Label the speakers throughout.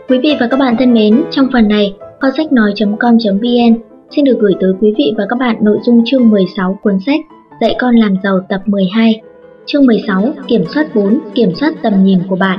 Speaker 1: Quý vị và các bạn thân mến, trong phần này, kho sách nói.com.vn xin được gửi tới quý vị và các bạn nội dung chương 16 cuốn sách Dạy con làm giàu tập 12. Chương 16, kiểm soát vốn, kiểm soát tầm nhìn của bạn.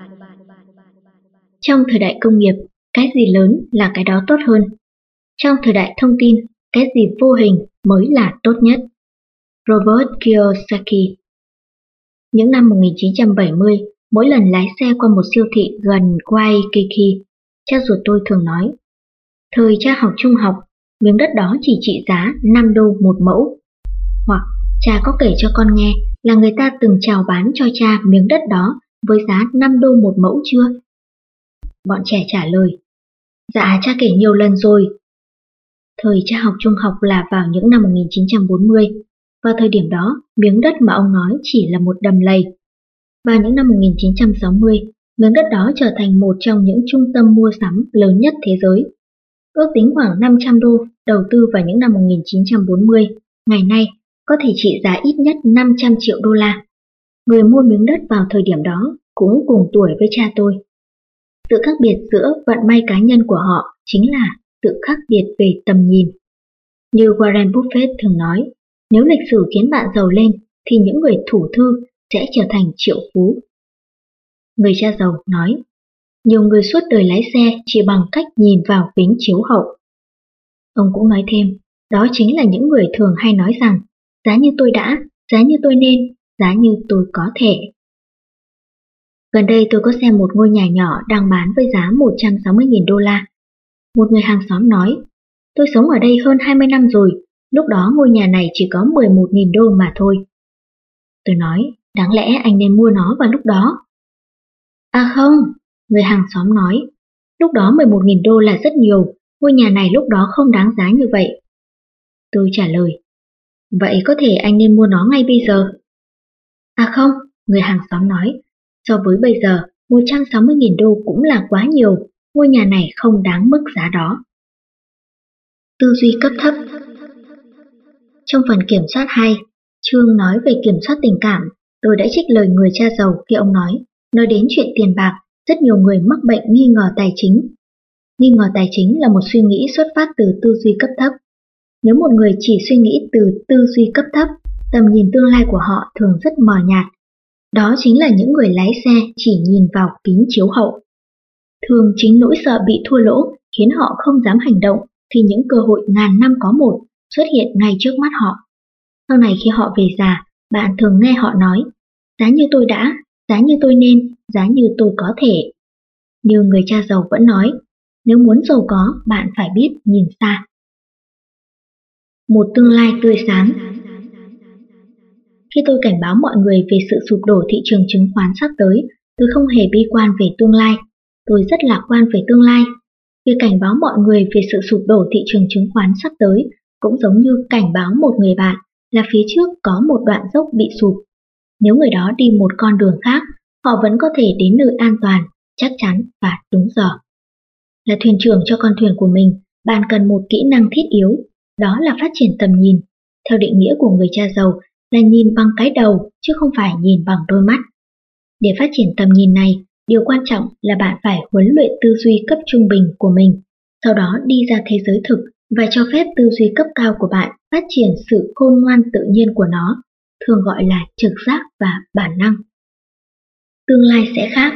Speaker 1: Trong thời đại công nghiệp, cái gì lớn là cái đó tốt hơn. Trong thời đại thông tin, cái gì vô hình mới là tốt nhất. Robert Kiyosaki. Những năm 1970, mỗi lần lái xe qua một siêu thị gần Waikiki, cha ruột tôi thường nói, thời cha học trung học, miếng đất đó chỉ trị giá 5 đô một mẫu. Hoặc cha có kể cho con nghe là người ta từng chào bán cho cha miếng đất đó với giá 5 đô một mẫu chưa? Bọn trẻ trả lời, dạ cha kể nhiều lần rồi. Thời cha học trung học là vào những năm 1940. Vào thời điểm đó, miếng đất mà ông nói chỉ là một đầm lầy. Vào những năm 1960, miếng đất đó trở thành một trong những trung tâm mua sắm lớn nhất thế giới. Ước tính khoảng 500 đô đầu tư vào những năm 1940, ngày nay có thể trị giá ít nhất 500 triệu đô la. Người mua miếng đất vào thời điểm đó cũng cùng tuổi với cha tôi. Sự khác biệt giữa vận may cá nhân của họ chính là sự khác biệt về tầm nhìn. Như Warren Buffett thường nói, nếu lịch sử khiến bạn giàu lên thì những người thủ thư sẽ trở thành triệu phú. Người cha giàu nói, nhiều người suốt đời lái xe chỉ bằng cách nhìn vào kính chiếu hậu. Ông cũng nói thêm, đó chính là những người thường hay nói rằng, giá như tôi đã, giá như tôi nên, giá như tôi có thể. Gần đây tôi có xem một ngôi nhà nhỏ đang bán với giá 160.000 đô la. Một người hàng xóm nói, tôi sống ở đây hơn 20 năm rồi, lúc đó ngôi nhà này chỉ có 11.000 đô mà thôi. Tôi nói, đáng lẽ anh nên mua nó vào lúc đó. À không, người hàng xóm nói, lúc đó 11.000 đô là rất nhiều, ngôi nhà này lúc đó không đáng giá như vậy. Tôi trả lời, vậy có thể anh nên mua nó ngay bây giờ. À không, người hàng xóm nói, so với bây giờ, 160.000 đô cũng là quá nhiều, ngôi nhà này không đáng mức giá đó. Tư duy cấp thấp. Trong phần kiểm soát 2, chương nói về kiểm soát tình cảm, tôi đã trích lời người cha giàu khi ông nói đến chuyện tiền bạc, rất nhiều người mắc bệnh nghi ngờ tài chính. Nghi ngờ tài chính là một suy nghĩ xuất phát từ tư duy cấp thấp. Nếu một người chỉ suy nghĩ từ tư duy cấp thấp, tầm nhìn tương lai của họ thường rất mờ nhạt. Đó chính là những người lái xe chỉ nhìn vào kính chiếu hậu. Thường chính nỗi sợ bị thua lỗ khiến họ không dám hành động thì những cơ hội ngàn năm có một xuất hiện ngay trước mắt họ. Sau này khi họ về già, bạn thường nghe họ nói, giá như tôi đã, giá như tôi nên, giá như tôi có thể. Như người cha giàu vẫn nói, nếu muốn giàu có, bạn phải biết nhìn xa. Một tương lai tươi sáng. Khi tôi cảnh báo mọi người về sự sụp đổ thị trường chứng khoán sắp tới, tôi không hề bi quan về tương lai. Tôi rất lạc quan về tương lai. Việc cảnh báo mọi người về sự sụp đổ thị trường chứng khoán sắp tới cũng giống như cảnh báo một người bạn là phía trước có một đoạn dốc bị sụp. Nếu người đó đi một con đường khác, họ vẫn có thể đến nơi an toàn, chắc chắn và đúng giờ. Là thuyền trưởng cho con thuyền của mình, bạn cần một kỹ năng thiết yếu, đó là phát triển tầm nhìn. Theo định nghĩa của người cha giàu là nhìn bằng cái đầu chứ không phải nhìn bằng đôi mắt. Để phát triển tầm nhìn này, điều quan trọng là bạn phải huấn luyện tư duy cấp trung bình của mình, sau đó đi ra thế giới thực và cho phép tư duy cấp cao của bạn phát triển sự khôn ngoan tự nhiên của nó, thường gọi là trực giác và bản năng. Tương lai sẽ khác.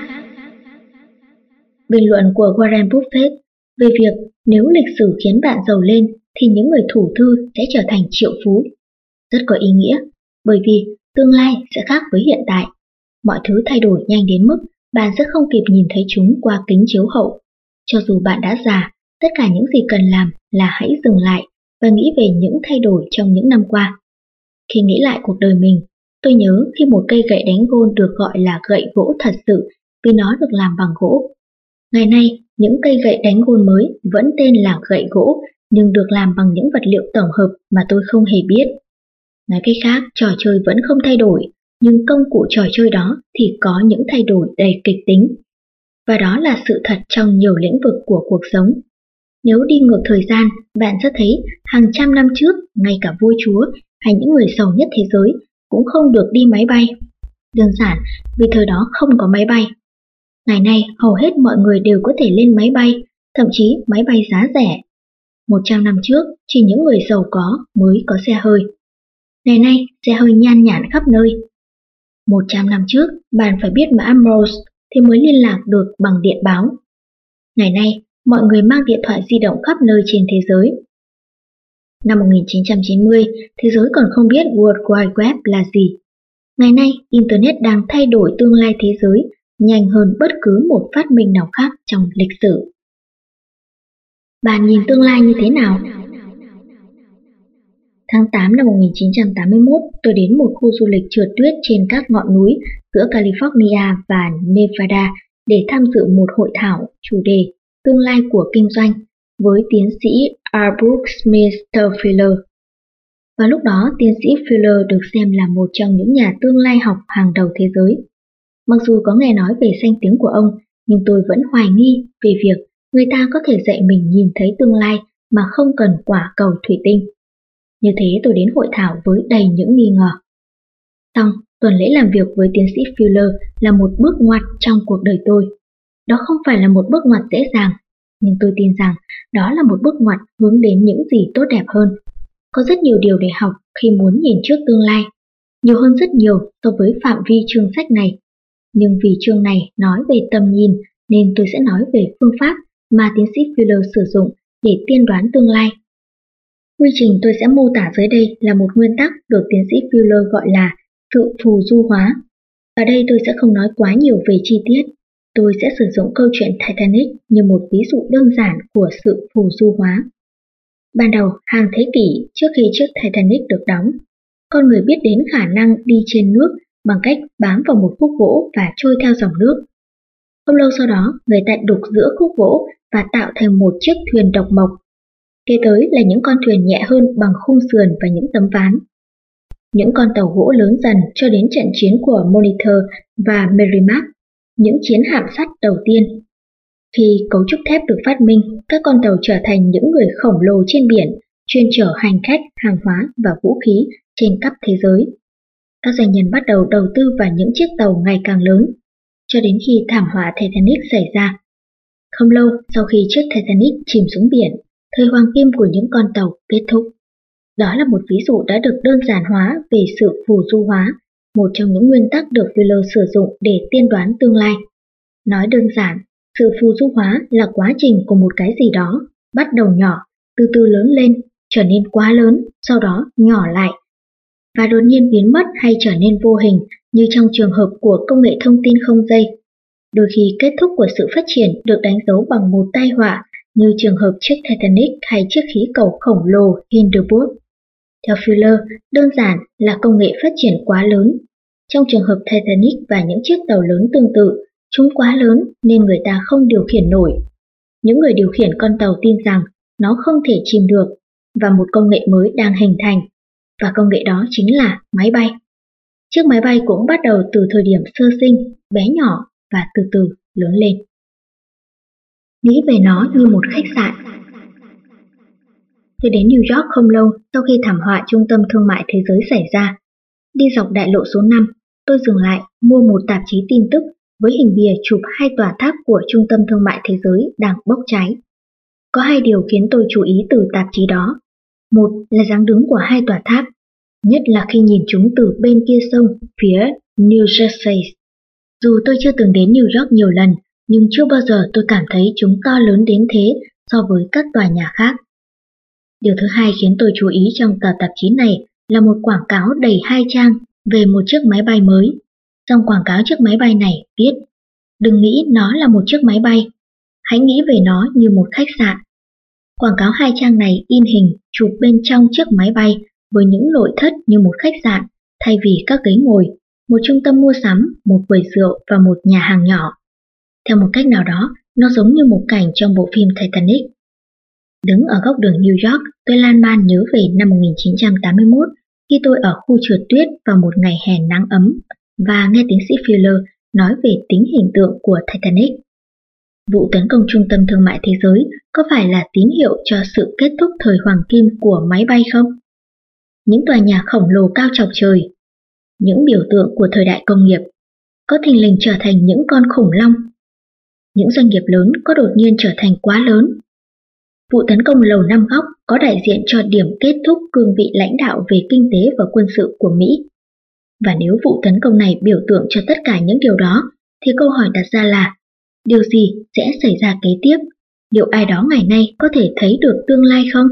Speaker 1: Bình luận của Warren Buffett về việc nếu lịch sử khiến bạn giàu lên thì những người thủ thư sẽ trở thành triệu phú rất có ý nghĩa, bởi vì tương lai sẽ khác với hiện tại. Mọi thứ thay đổi nhanh đến mức bạn sẽ không kịp nhìn thấy chúng qua kính chiếu hậu. Cho dù bạn đã già, tất cả những gì cần làm là hãy dừng lại và nghĩ về những thay đổi trong những năm qua. Khi nghĩ lại cuộc đời mình, tôi nhớ khi một cây gậy đánh gôn được gọi là gậy gỗ thật sự vì nó được làm bằng gỗ. Ngày nay, những cây gậy đánh gôn mới vẫn tên là gậy gỗ nhưng được làm bằng những vật liệu tổng hợp mà tôi không hề biết. Nói cách khác, trò chơi vẫn không thay đổi, nhưng công cụ trò chơi đó thì có những thay đổi đầy kịch tính. Và đó là sự thật trong nhiều lĩnh vực của cuộc sống. Nếu đi ngược thời gian, bạn sẽ thấy hàng trăm năm trước, ngay cả vua chúa hay những người giàu nhất thế giới cũng không được đi máy bay. Đơn giản vì thời đó không có máy bay. Ngày nay hầu hết mọi người đều có thể lên máy bay, thậm chí máy bay giá rẻ. 100 năm trước, chỉ những người giàu có mới có xe hơi. Ngày nay, xe hơi nhan nhản khắp nơi. 100 năm trước, bạn phải biết mã Morse thì mới liên lạc được bằng điện báo. Ngày nay, mọi người mang điện thoại di động khắp nơi trên thế giới. Năm 1990, thế giới còn không biết World Wide Web là gì. Ngày nay, Internet đang thay đổi tương lai thế giới nhanh hơn bất cứ một phát minh nào khác trong lịch sử. Bạn nhìn tương lai như thế nào? Tháng 8 năm 1981, tôi đến một khu du lịch trượt tuyết trên các ngọn núi giữa California và Nevada để tham dự một hội thảo chủ đề Tương lai của kinh doanh với tiến sĩ R. Brooks Mr. Fuller. Và lúc đó, tiến sĩ Fuller được xem là một trong những nhà tương lai học hàng đầu thế giới. Mặc dù có nghe nói về danh tiếng của ông, nhưng tôi vẫn hoài nghi về việc người ta có thể dạy mình nhìn thấy tương lai mà không cần quả cầu thủy tinh. Như thế tôi đến hội thảo với đầy những nghi ngờ. Xong, tuần lễ làm việc với tiến sĩ Fuller là một bước ngoặt trong cuộc đời tôi. Đó không phải là một bước ngoặt dễ dàng, nhưng tôi tin rằng đó là một bước ngoặt hướng đến những gì tốt đẹp hơn. Có rất nhiều điều để học khi muốn nhìn trước tương lai, nhiều hơn rất nhiều so với phạm vi chương sách này. Nhưng vì chương này nói về tầm nhìn nên tôi sẽ nói về phương pháp mà tiến sĩ Fuller sử dụng để tiên đoán tương lai. Quy trình tôi sẽ mô tả dưới đây là một nguyên tắc được tiến sĩ Fuller gọi là sự phù du hóa. Ở đây tôi sẽ không nói quá nhiều về chi tiết. Tôi sẽ sử dụng câu chuyện Titanic như một ví dụ đơn giản của sự phù du hóa. Ban đầu, hàng thế kỷ trước khi chiếc Titanic được đóng, con người biết đến khả năng đi trên nước bằng cách bám vào một khúc gỗ và trôi theo dòng nước. Không lâu sau đó, người ta đục giữa khúc gỗ và tạo thành một chiếc thuyền độc mộc. Kế tới là những con thuyền nhẹ hơn bằng khung sườn và những tấm ván. Những con tàu gỗ lớn dần cho đến trận chiến của Monitor và Merrimack, những chiến hạm sắt đầu tiên. Khi cấu trúc thép được phát minh, các con tàu trở thành những người khổng lồ trên biển, chuyên chở hành khách, hàng hóa và vũ khí trên khắp thế giới. Các doanh nhân bắt đầu đầu tư vào những chiếc tàu ngày càng lớn, cho đến khi thảm họa Titanic xảy ra. Không lâu sau khi chiếc Titanic chìm xuống biển, thời hoàng kim của những con tàu kết thúc. Đó là một ví dụ đã được đơn giản hóa về sự phù du hóa, một trong những nguyên tắc được Fuller sử dụng để tiên đoán tương lai. Nói đơn giản, sự phù du hóa là quá trình của một cái gì đó, bắt đầu nhỏ, từ từ lớn lên, trở nên quá lớn, sau đó nhỏ lại, và đột nhiên biến mất hay trở nên vô hình như trong trường hợp của công nghệ thông tin không dây. Đôi khi kết thúc của sự phát triển được đánh dấu bằng một tai họa như trường hợp chiếc Titanic hay chiếc khí cầu khổng lồ Hindenburg. Theo Fuller, đơn giản là công nghệ phát triển quá lớn. Trong trường hợp Titanic và những chiếc tàu lớn tương tự, chúng quá lớn nên người ta không điều khiển nổi. Những người điều khiển con tàu tin rằng nó không thể chìm được và một công nghệ mới đang hình thành, và công nghệ đó chính là máy bay. Chiếc máy bay cũng bắt đầu từ thời điểm sơ sinh, bé nhỏ và từ từ lớn lên. Nghĩ về nó như một khách sạn. Tôi đến New York không lâu sau khi thảm họa trung tâm thương mại thế giới xảy ra. Đi dọc đại lộ số 5, tôi dừng lại mua một tạp chí tin tức với hình bìa chụp hai tòa tháp của trung tâm thương mại thế giới đang bốc cháy. Có hai điều khiến tôi chú ý từ tạp chí đó. Một là dáng đứng của hai tòa tháp, nhất là khi nhìn chúng từ bên kia sông, phía New Jersey. Dù tôi chưa từng đến New York nhiều lần, nhưng chưa bao giờ tôi cảm thấy chúng to lớn đến thế so với các tòa nhà khác. Điều thứ hai khiến tôi chú ý trong tờ tạp chí này là một quảng cáo đầy 2 trang về một chiếc máy bay mới. Trong quảng cáo chiếc máy bay này viết: đừng nghĩ nó là một chiếc máy bay, hãy nghĩ về nó như một khách sạn. Quảng cáo 2 trang này in hình chụp bên trong chiếc máy bay với những nội thất như một khách sạn thay vì các ghế ngồi, một trung tâm mua sắm, một quầy rượu và một nhà hàng nhỏ. Theo một cách nào đó, nó giống như một cảnh trong bộ phim Titanic. Đứng ở góc đường New York, tôi lan man nhớ về năm 1981 khi tôi ở khu trượt tuyết vào một ngày hè nắng ấm và nghe tiến sĩ Fuller nói về tính hình tượng của Titanic. Vụ tấn công trung tâm thương mại thế giới có phải là tín hiệu cho sự kết thúc thời hoàng kim của máy bay không? Những tòa nhà khổng lồ cao chọc trời, những biểu tượng của thời đại công nghiệp, có thình lình trở thành những con khủng long. những doanh nghiệp lớn có đột nhiên trở thành quá lớn. Vụ tấn công Lầu Năm Góc có đại diện cho điểm kết thúc cương vị lãnh đạo về kinh tế và quân sự của Mỹ. Và nếu vụ tấn công này biểu tượng cho tất cả những điều đó, thì câu hỏi đặt ra là, điều gì sẽ xảy ra kế tiếp? Liệu ai đó ngày nay có thể thấy được tương lai không?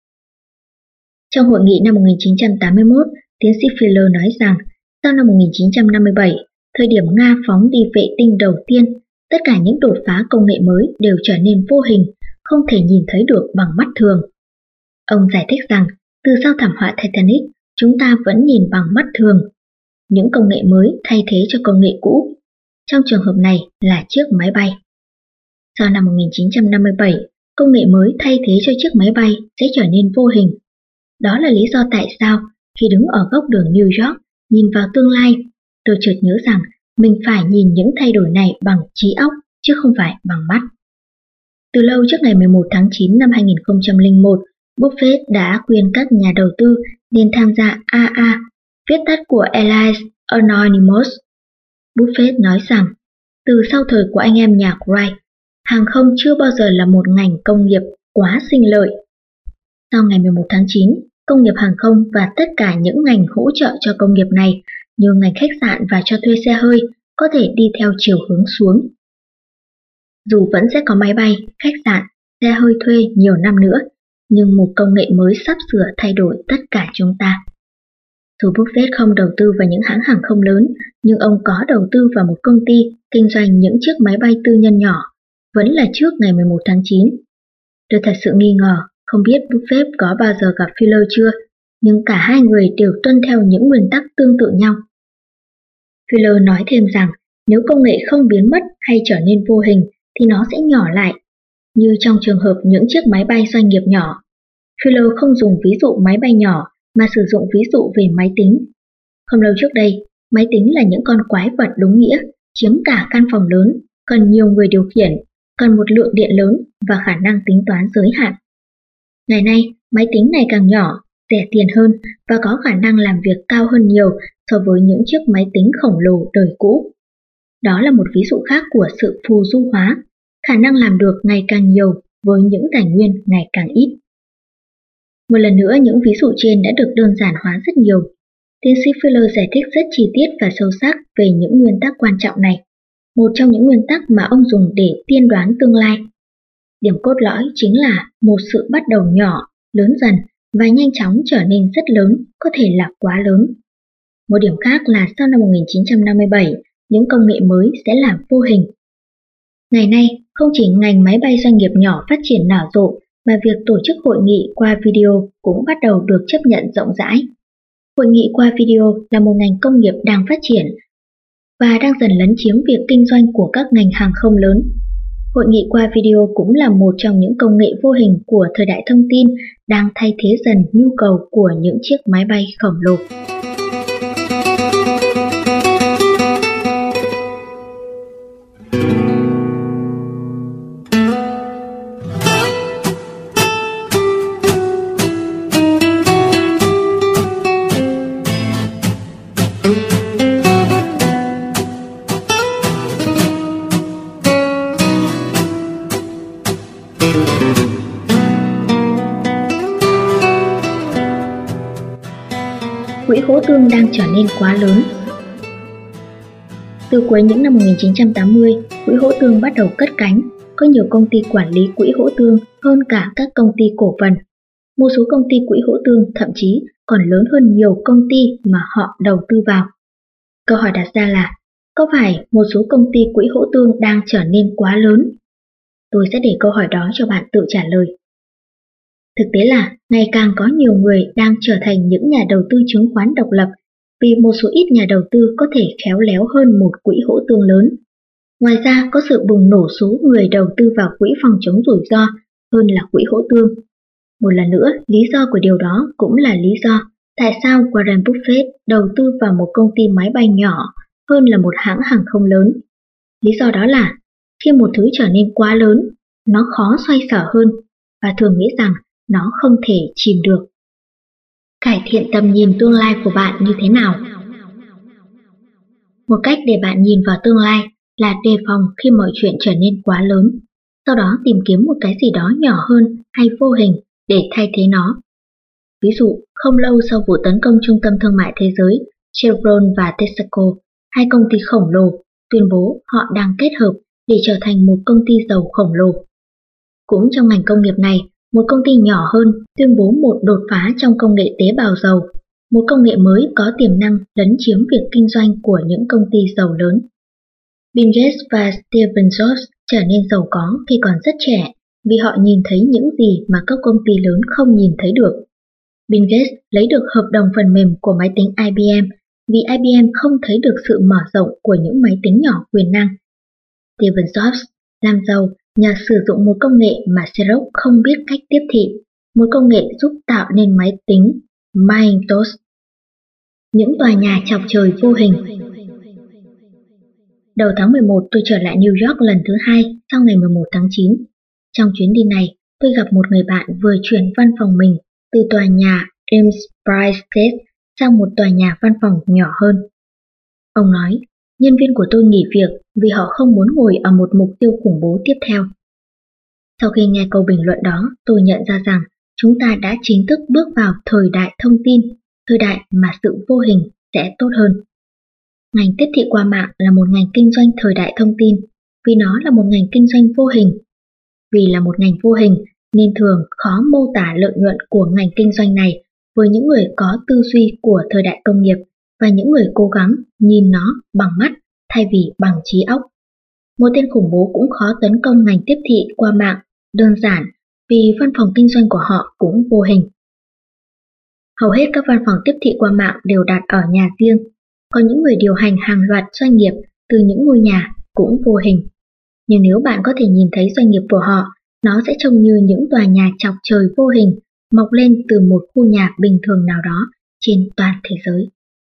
Speaker 1: Trong hội nghị năm 1981, tiến sĩ Fuller nói rằng, sau năm 1957, thời điểm Nga phóng đi vệ tinh đầu tiên, tất cả những đột phá công nghệ mới đều trở nên vô hình, không thể nhìn thấy được bằng mắt thường. Ông giải thích rằng, từ sau thảm họa Titanic, chúng ta vẫn nhìn bằng mắt thường. Những công nghệ mới thay thế cho công nghệ cũ. Trong trường hợp này là chiếc máy bay. Sau năm 1957, công nghệ mới thay thế cho chiếc máy bay sẽ trở nên vô hình. Đó là lý do tại sao, khi đứng ở góc đường New York, nhìn vào tương lai, tôi chợt nhớ rằng mình phải nhìn những thay đổi này bằng trí óc, chứ không phải bằng mắt. Từ lâu trước ngày 11 tháng 9 năm 2001, Buffett đã khuyên các nhà đầu tư nên tham gia AA, viết tắt của Allies Anonymous. Buffett nói rằng, từ sau thời của anh em nhà Wright, hàng không chưa bao giờ là một ngành công nghiệp quá sinh lợi. Sau ngày 11 tháng 9, công nghiệp hàng không và tất cả những ngành hỗ trợ cho công nghiệp này, như ngành khách sạn và cho thuê xe hơi, có thể đi theo chiều hướng xuống. Dù vẫn sẽ có máy bay, khách sạn, xe hơi thuê nhiều năm nữa, nhưng một công nghệ mới sắp sửa thay đổi tất cả chúng ta. Dù Buffett không đầu tư vào những hãng hàng không lớn, nhưng ông có đầu tư vào một công ty kinh doanh những chiếc máy bay tư nhân nhỏ, vẫn là trước ngày 11 tháng 9. Tôi thật sự nghi ngờ, không biết Buffett có bao giờ gặp Fuller chưa, nhưng cả hai người đều tuân theo những nguyên tắc tương tự nhau. Fuller nói thêm rằng, nếu công nghệ không biến mất hay trở nên vô hình, thì nó sẽ nhỏ lại, như trong trường hợp những chiếc máy bay doanh nghiệp nhỏ. Fuller không dùng ví dụ máy bay nhỏ, mà sử dụng ví dụ về máy tính. Không lâu trước đây, máy tính là những con quái vật đúng nghĩa, chiếm cả căn phòng lớn, cần nhiều người điều khiển, cần một lượng điện lớn và khả năng tính toán giới hạn. Ngày nay, máy tính ngày càng nhỏ, rẻ tiền hơn và có khả năng làm việc cao hơn nhiều so với những chiếc máy tính khổng lồ đời cũ. Đó là một ví dụ khác của sự phù du hóa, khả năng làm được ngày càng nhiều với những tài nguyên ngày càng ít. Một lần nữa, những ví dụ trên đã được đơn giản hóa rất nhiều. Tiến sĩ Fuller giải thích rất chi tiết và sâu sắc về những nguyên tắc quan trọng này, một trong những nguyên tắc mà ông dùng để tiên đoán tương lai. Điểm cốt lõi chính là một sự bắt đầu nhỏ, lớn dần và nhanh chóng trở nên rất lớn, có thể là quá lớn. Một điểm khác là sau năm 1957, những công nghệ mới sẽ làm vô hình. Ngày nay, không chỉ ngành máy bay doanh nghiệp nhỏ phát triển nở rộ, mà việc tổ chức hội nghị qua video cũng bắt đầu được chấp nhận rộng rãi. Hội nghị qua video là một ngành công nghiệp đang phát triển và đang dần lấn chiếm việc kinh doanh của các ngành hàng không lớn. Hội nghị qua video cũng là một trong những công nghệ vô hình của thời đại thông tin đang thay thế dần nhu cầu của những chiếc máy bay khổng lồ. Quỹ hỗ tương đang trở nên quá lớn. Từ cuối những năm 1980, quỹ hỗ tương bắt đầu cất cánh, có nhiều công ty quản lý quỹ hỗ tương hơn cả các công ty cổ phần. Một số công ty quỹ hỗ tương thậm chí còn lớn hơn nhiều công ty mà họ đầu tư vào. Câu hỏi đặt ra là, có phải một số công ty quỹ hỗ tương đang trở nên quá lớn? Tôi sẽ để câu hỏi đó cho bạn tự trả lời. Thực tế là ngày càng có nhiều người đang trở thành những nhà đầu tư chứng khoán độc lập vì một số ít nhà đầu tư có thể khéo léo hơn một quỹ hỗ tương lớn. Ngoài ra có sự bùng nổ số người đầu tư vào quỹ phòng chống rủi ro hơn là quỹ hỗ tương. Một lần nữa, lý do của điều đó cũng là lý do tại sao Warren Buffett đầu tư vào một công ty máy bay nhỏ hơn là một hãng hàng không lớn. Lý do đó là khi một thứ trở nên quá lớn, nó khó xoay sở hơn và thường nghĩ rằng nó không thể chìm được. Cải thiện tầm nhìn tương lai của bạn như thế nào? Một cách để bạn nhìn vào tương lai là đề phòng khi mọi chuyện trở nên quá lớn, sau đó tìm kiếm một cái gì đó nhỏ hơn hay vô hình để thay thế nó. Ví dụ, không lâu sau vụ tấn công trung tâm thương mại thế giới, Chevron và Texaco, hai công ty khổng lồ, tuyên bố họ đang kết hợp để trở thành một công ty dầu khổng lồ. Cũng trong ngành công nghiệp này, một công ty nhỏ hơn tuyên bố một đột phá trong công nghệ tế bào dầu, một công nghệ mới có tiềm năng lấn chiếm việc kinh doanh của những công ty dầu lớn. Bill Gates và Steve Jobs trở nên giàu có khi còn rất trẻ vì họ nhìn thấy những gì mà các công ty lớn không nhìn thấy được. Bill Gates lấy được hợp đồng phần mềm của máy tính IBM vì IBM không thấy được sự mở rộng của những máy tính nhỏ quyền năng. Steve Jobs làm giàu nhờ sử dụng một công nghệ mà Xerox không biết cách tiếp thị, một công nghệ giúp tạo nên máy tính Macintosh. Những tòa nhà chọc trời vô hình. Đầu tháng 11 tôi trở lại New York lần thứ 2 sau ngày 11 tháng 9. Trong chuyến đi này, tôi gặp một người bạn vừa chuyển văn phòng mình từ tòa nhà Empire State sang một tòa nhà văn phòng nhỏ hơn. Ông nói, nhân viên của tôi nghỉ việc vì họ không muốn ngồi ở một mục tiêu khủng bố tiếp theo. Sau khi nghe câu bình luận đó, tôi nhận ra rằng chúng ta đã chính thức bước vào thời đại thông tin, thời đại mà sự vô hình sẽ tốt hơn. Ngành tiếp thị qua mạng là một ngành kinh doanh thời đại thông tin, vì nó là một ngành kinh doanh vô hình. Vì là một ngành vô hình nên thường khó mô tả lợi nhuận của ngành kinh doanh này với những người có tư duy của thời đại công nghiệp và những người cố gắng nhìn nó bằng mắt thay vì bằng trí óc. Một tên khủng bố cũng khó tấn công ngành tiếp thị qua mạng, đơn giản vì văn phòng kinh doanh của họ cũng vô hình. Hầu hết các văn phòng tiếp thị qua mạng đều đặt ở nhà riêng, còn những người điều hành hàng loạt doanh nghiệp từ những ngôi nhà cũng vô hình. Nhưng nếu bạn có thể nhìn thấy doanh nghiệp của họ, nó sẽ trông như những tòa nhà chọc trời vô hình mọc lên từ một khu nhà bình thường nào đó trên toàn thế giới.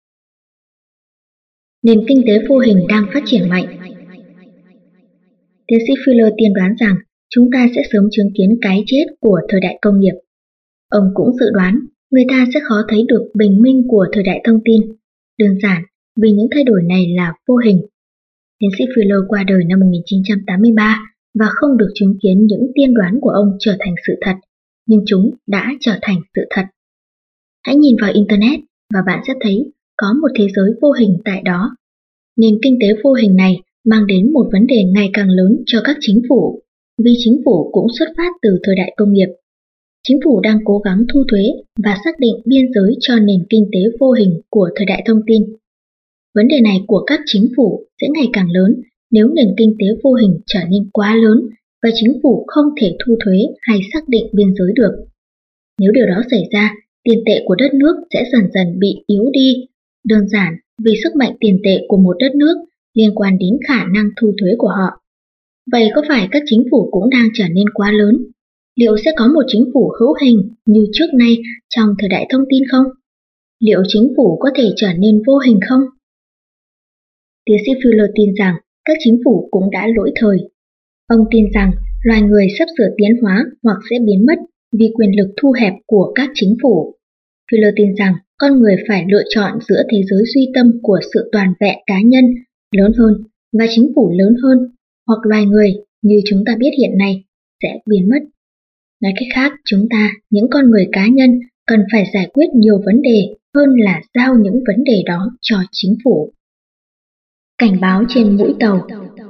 Speaker 1: Nền kinh tế vô hình đang phát triển mạnh. Tiến sĩ Fuller tiên đoán rằng chúng ta sẽ sớm chứng kiến cái chết của thời đại công nghiệp. Ông cũng dự đoán người ta sẽ khó thấy được bình minh của thời đại thông tin, đơn giản vì những thay đổi này là vô hình. Tiến sĩ Fuller qua đời năm 1983 và không được chứng kiến những tiên đoán của ông trở thành sự thật, nhưng chúng đã trở thành sự thật. Hãy nhìn vào Internet và bạn sẽ thấy có một thế giới vô hình tại đó. Nền kinh tế vô hình này mang đến một vấn đề ngày càng lớn cho các chính phủ, vì chính phủ cũng xuất phát từ thời đại công nghiệp. Chính phủ đang cố gắng thu thuế và xác định biên giới cho nền kinh tế vô hình của thời đại thông tin. Vấn đề này của các chính phủ sẽ ngày càng lớn nếu nền kinh tế vô hình trở nên quá lớn và chính phủ không thể thu thuế hay xác định biên giới được. Nếu điều đó xảy ra, tiền tệ của đất nước sẽ dần dần bị yếu đi, đơn giản vì sức mạnh tiền tệ của một đất nước liên quan đến khả năng thu thuế của họ. Vậy có phải các chính phủ cũng đang trở nên quá lớn? Liệu sẽ có một chính phủ hữu hình như trước nay trong thời đại thông tin không? Liệu chính phủ có thể trở nên vô hình không? Tiến sĩ Fuller tin rằng các chính phủ cũng đã lỗi thời. Ông tin rằng loài người sắp sửa tiến hóa hoặc sẽ biến mất vì quyền lực thu hẹp của các chính phủ. Fuller tin rằng con người phải lựa chọn giữa thế giới duy tâm của sự toàn vẹn cá nhân lớn hơn và chính phủ lớn hơn, hoặc loài người như chúng ta biết hiện nay sẽ biến mất. Nói cách khác, chúng ta, những con người cá nhân, cần phải giải quyết nhiều vấn đề hơn là giao những vấn đề đó cho chính phủ. Cảnh báo trên mũi tàu.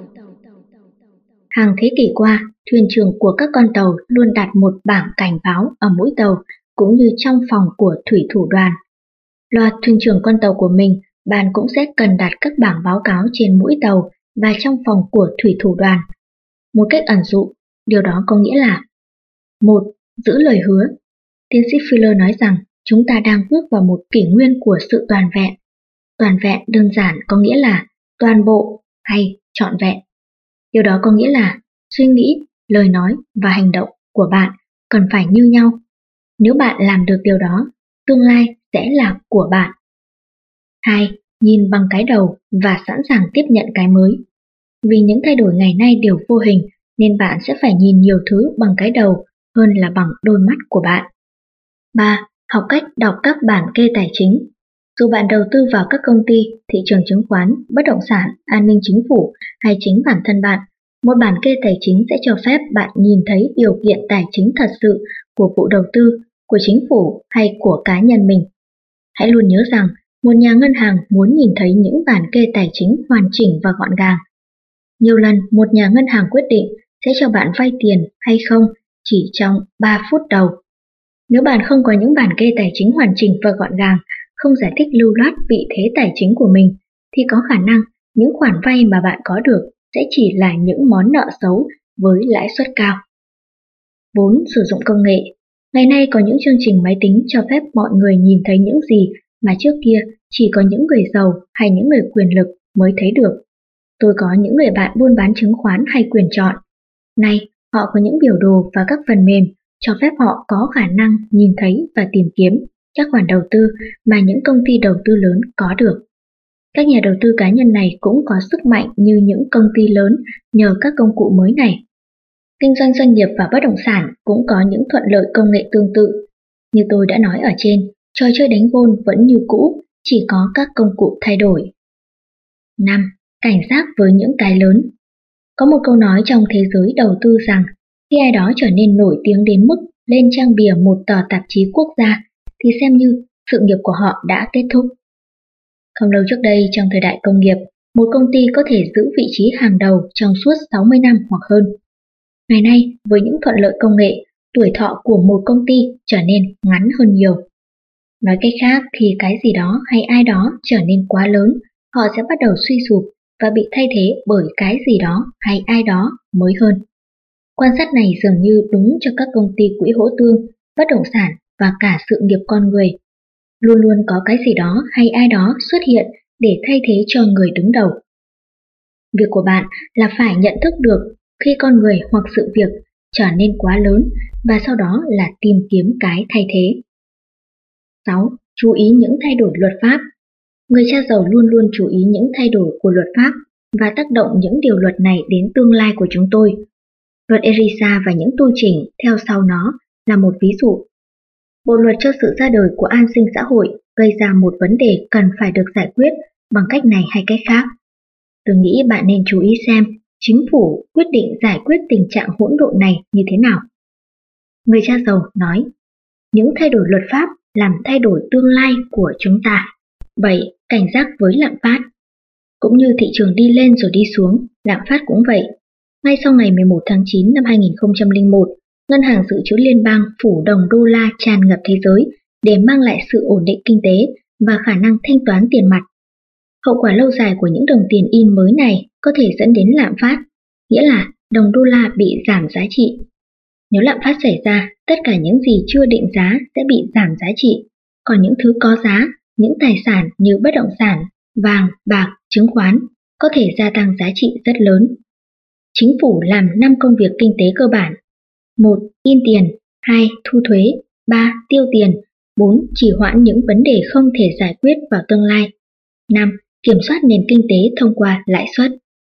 Speaker 1: Hàng thế kỷ qua, thuyền trưởng của các con tàu luôn đặt một bảng cảnh báo ở mũi tàu, cũng như trong phòng của thủy thủ đoàn. Là thuyền trưởng con tàu của mình, bạn cũng sẽ cần đặt các bảng báo cáo trên mũi tàu và trong phòng của thủy thủ đoàn. Một cách ẩn dụ, điều đó có nghĩa là: 1. Giữ lời hứa. Tiến sĩ Fuller nói rằng chúng ta đang bước vào một kỷ nguyên của sự toàn vẹn. Toàn vẹn đơn giản có nghĩa là toàn bộ hay trọn vẹn. Điều đó có nghĩa là suy nghĩ, lời nói và hành động của bạn cần phải như nhau. Nếu bạn làm được điều đó, tương lai sẽ là của bạn. 2. Nhìn bằng cái đầu và sẵn sàng tiếp nhận cái mới. Vì những thay đổi ngày nay đều vô hình, nên bạn sẽ phải nhìn nhiều thứ bằng cái đầu hơn là bằng đôi mắt của bạn. 3. Học cách đọc các bản kê tài chính. Dù bạn đầu tư vào các công ty, thị trường chứng khoán, bất động sản, an ninh chính phủ hay chính bản thân bạn, một bản kê tài chính sẽ cho phép bạn nhìn thấy điều kiện tài chính thật sự của vụ đầu tư, của chính phủ hay của cá nhân mình. Hãy luôn nhớ rằng, một nhà ngân hàng muốn nhìn thấy những bản kê tài chính hoàn chỉnh và gọn gàng. Nhiều lần một nhà ngân hàng quyết định sẽ cho bạn vay tiền hay không chỉ trong 3 phút đầu. Nếu bạn không có những bản kê tài chính hoàn chỉnh và gọn gàng, không giải thích lưu loát vị thế tài chính của mình, thì có khả năng những khoản vay mà bạn có được sẽ chỉ là những món nợ xấu với lãi suất cao. 4. Sử dụng công nghệ. Ngày nay có những chương trình máy tính cho phép mọi người nhìn thấy những gì mà trước kia chỉ có những người giàu hay những người quyền lực mới thấy được. Tôi có những người bạn buôn bán chứng khoán hay quyền chọn. Nay, họ có những biểu đồ và các phần mềm cho phép họ có khả năng nhìn thấy và tìm kiếm các khoản đầu tư mà những công ty đầu tư lớn có được. Các nhà đầu tư cá nhân này cũng có sức mạnh như những công ty lớn nhờ các công cụ mới này. Kinh doanh doanh nghiệp và bất động sản cũng có những thuận lợi công nghệ tương tự. Như tôi đã nói ở trên, trò chơi đánh gôn vẫn như cũ, chỉ có các công cụ thay đổi. 5. Cảnh giác với những cái lớn. Có một câu nói trong thế giới đầu tư rằng, khi ai đó trở nên nổi tiếng đến mức lên trang bìa một tờ tạp chí quốc gia, thì xem như sự nghiệp của họ đã kết thúc. Không lâu trước đây, trong thời đại công nghiệp, một công ty có thể giữ vị trí hàng đầu trong suốt 60 năm hoặc hơn. Ngày nay, với những thuận lợi công nghệ, tuổi thọ của một công ty trở nên ngắn hơn nhiều. Nói cách khác, khi cái gì đó hay ai đó trở nên quá lớn, họ sẽ bắt đầu suy sụp và bị thay thế bởi cái gì đó hay ai đó mới hơn. Quan sát này dường như đúng cho các công ty quỹ hỗ tương, bất động sản và cả sự nghiệp con người. Luôn luôn có cái gì đó hay ai đó xuất hiện để thay thế cho người đứng đầu. Việc của bạn là phải nhận thức được khi con người hoặc sự việc trở nên quá lớn và sau đó là tìm kiếm cái thay thế. 6. Chú ý những thay đổi luật pháp. Người cha giàu luôn luôn chú ý những thay đổi của luật pháp và tác động những điều luật này đến tương lai của chúng tôi. Luật ERISA và những tu chỉnh theo sau nó là một ví dụ. Bộ luật cho sự ra đời của an sinh xã hội gây ra một vấn đề cần phải được giải quyết bằng cách này hay cách khác. Tôi nghĩ bạn nên chú ý xem chính phủ quyết định giải quyết tình trạng hỗn độn này như thế nào. Người cha giàu nói, những thay đổi luật pháp làm thay đổi tương lai của chúng ta. 7. Cảnh giác với lạm phát. Cũng như thị trường đi lên rồi đi xuống, lạm phát cũng vậy. Ngay sau ngày 11 tháng 9 năm 2001, Ngân hàng Dự trữ Liên bang phủ đồng đô la tràn ngập thế giới để mang lại sự ổn định kinh tế và khả năng thanh toán tiền mặt. Hậu quả lâu dài của những đồng tiền in mới này có thể dẫn đến lạm phát, nghĩa là đồng đô la bị giảm giá trị. Nếu lạm phát xảy ra, tất cả những gì chưa định giá sẽ bị giảm giá trị, còn những thứ có giá, những tài sản như bất động sản, vàng, bạc, chứng khoán có thể gia tăng giá trị rất lớn. Chính phủ làm 5 công việc kinh tế cơ bản. 1. In tiền. 2. Thu thuế. 3. Tiêu tiền. 4. Trì hoãn những vấn đề không thể giải quyết vào tương lai. 5. Kiểm soát nền kinh tế thông qua lãi suất.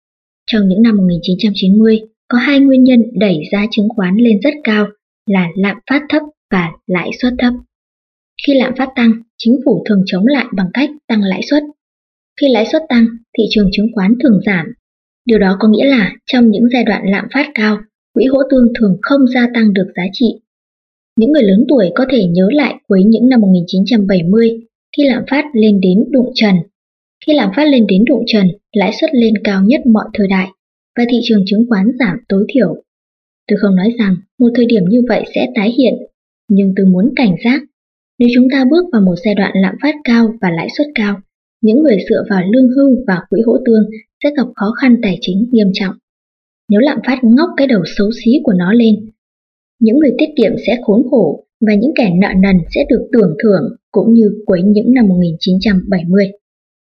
Speaker 1: Trong những năm 1990, có 2 nguyên nhân đẩy giá chứng khoán lên rất cao là lạm phát thấp và lãi suất thấp. Khi lạm phát tăng, chính phủ thường chống lại bằng cách tăng lãi suất. Khi lãi suất tăng, thị trường chứng khoán thường giảm. Điều đó có nghĩa là trong những giai đoạn lạm phát cao, quỹ hỗ tương thường không gia tăng được giá trị. Những người lớn tuổi có thể nhớ lại cuối những năm 1970 khi lạm phát lên đến đụng trần. Khi lạm phát lên đến đụng trần, lãi suất lên cao nhất mọi thời đại và thị trường chứng khoán giảm tối thiểu. Tôi không nói rằng một thời điểm như vậy sẽ tái hiện, nhưng tôi muốn cảnh giác. Nếu chúng ta bước vào một giai đoạn lạm phát cao và lãi suất cao, những người dựa vào lương hưu và quỹ hỗ tương sẽ gặp khó khăn tài chính nghiêm trọng. Nếu lạm phát ngóc cái đầu xấu xí của nó lên, những người tiết kiệm sẽ khốn khổ và những kẻ nợ nần sẽ được tưởng thưởng cũng như cuối những năm 1970.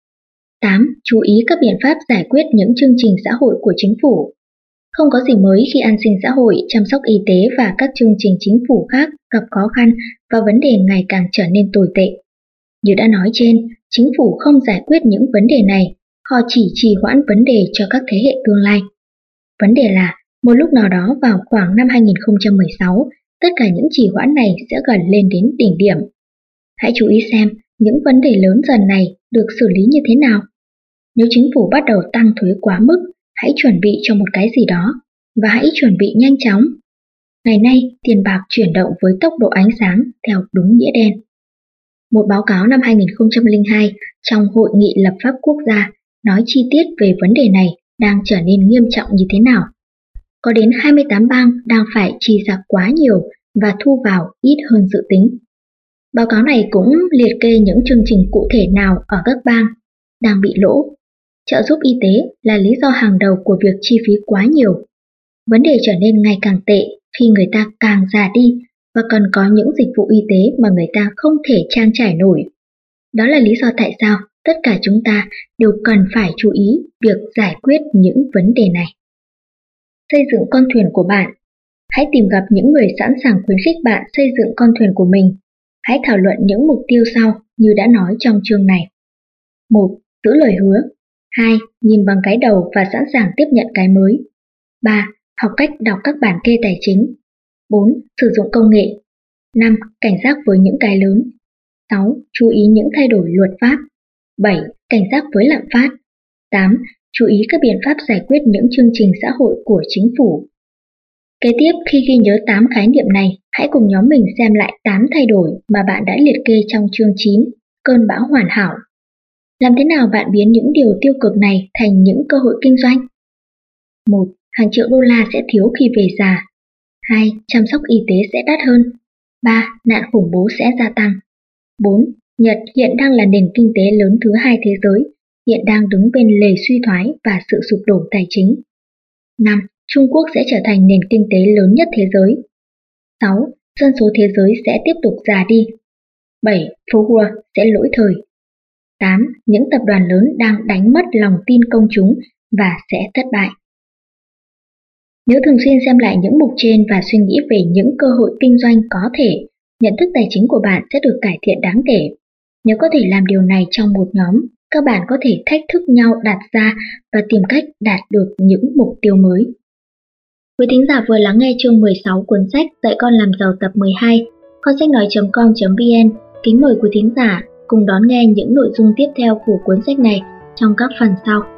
Speaker 1: 8. Chú ý các biện pháp giải quyết những chương trình xã hội của chính phủ. Không có gì mới khi an sinh xã hội, chăm sóc y tế và các chương trình chính phủ khác gặp khó khăn và vấn đề ngày càng trở nên tồi tệ. Như đã nói trên, chính phủ không giải quyết những vấn đề này, họ chỉ trì hoãn vấn đề cho các thế hệ tương lai. Vấn đề là, một lúc nào đó vào khoảng năm 2016, tất cả những trì hoãn này sẽ gần lên đến đỉnh điểm. Hãy chú ý xem những vấn đề lớn dần này được xử lý như thế nào? Nếu chính phủ bắt đầu tăng thuế quá mức, hãy chuẩn bị cho một cái gì đó, và hãy chuẩn bị nhanh chóng. Ngày nay, tiền bạc chuyển động với tốc độ ánh sáng theo đúng nghĩa đen. Một báo cáo năm 2002 trong Hội nghị lập pháp quốc gia nói chi tiết về vấn đề này đang trở nên nghiêm trọng như thế nào. Có đến 28 bang đang phải chi ra quá nhiều và thu vào ít hơn dự tính. Báo cáo này cũng liệt kê những chương trình cụ thể nào ở các bang đang bị lỗ. Trợ giúp y tế là lý do hàng đầu của việc chi phí quá nhiều. Vấn đề trở nên ngày càng tệ khi người ta càng già đi và cần có những dịch vụ y tế mà người ta không thể trang trải nổi. Đó là lý do tại sao tất cả chúng ta đều cần phải chú ý việc giải quyết những vấn đề này. Xây dựng con thuyền của bạn. Hãy tìm gặp những người sẵn sàng khuyến khích bạn xây dựng con thuyền của mình. Hãy thảo luận những mục tiêu sau như đã nói trong chương này. 1. Giữ lời hứa. 2. Nhìn bằng cái đầu và sẵn sàng tiếp nhận cái mới. 3. Học cách đọc các bản kê tài chính. 4. Sử dụng công nghệ. 5. Cảnh giác với những cái lớn. 6. Chú ý những thay đổi luật pháp. 7. Cảnh giác với lạm phát. 8. Chú ý các biện pháp giải quyết những chương trình xã hội của chính phủ. Kế tiếp, khi ghi nhớ 8 khái niệm này, hãy cùng nhóm mình xem lại 8 thay đổi mà bạn đã liệt kê trong chương 9, cơn bão hoàn hảo. Làm thế nào bạn biến những điều tiêu cực này thành những cơ hội kinh doanh? 1. Hàng triệu đô la sẽ thiếu khi về già. 2. Chăm sóc y tế sẽ đắt hơn. 3. Nạn khủng bố sẽ gia tăng. 4. Nhật hiện đang là nền kinh tế lớn thứ 2 thế giới, hiện đang đứng bên lề suy thoái và sự sụp đổ tài chính. 5. Trung Quốc sẽ trở thành nền kinh tế lớn nhất thế giới. 6. Dân số thế giới sẽ tiếp tục già đi. 7. Phố Wall sẽ lỗi thời. 8. Những tập đoàn lớn đang đánh mất lòng tin công chúng và sẽ thất bại. Nếu thường xuyên xem lại những mục trên và suy nghĩ về những cơ hội kinh doanh có thể, nhận thức tài chính của bạn sẽ được cải thiện đáng kể. Nếu có thể làm điều này trong một nhóm, các bạn có thể thách thức nhau đặt ra và tìm cách đạt được những mục tiêu mới. Quý thính giả vừa lắng nghe chương 16 cuốn sách Dạy con làm giàu tập 12, con sách nói.com.vn. Kính mời quý thính giả cùng đón nghe những nội dung tiếp theo của cuốn sách này trong các phần sau.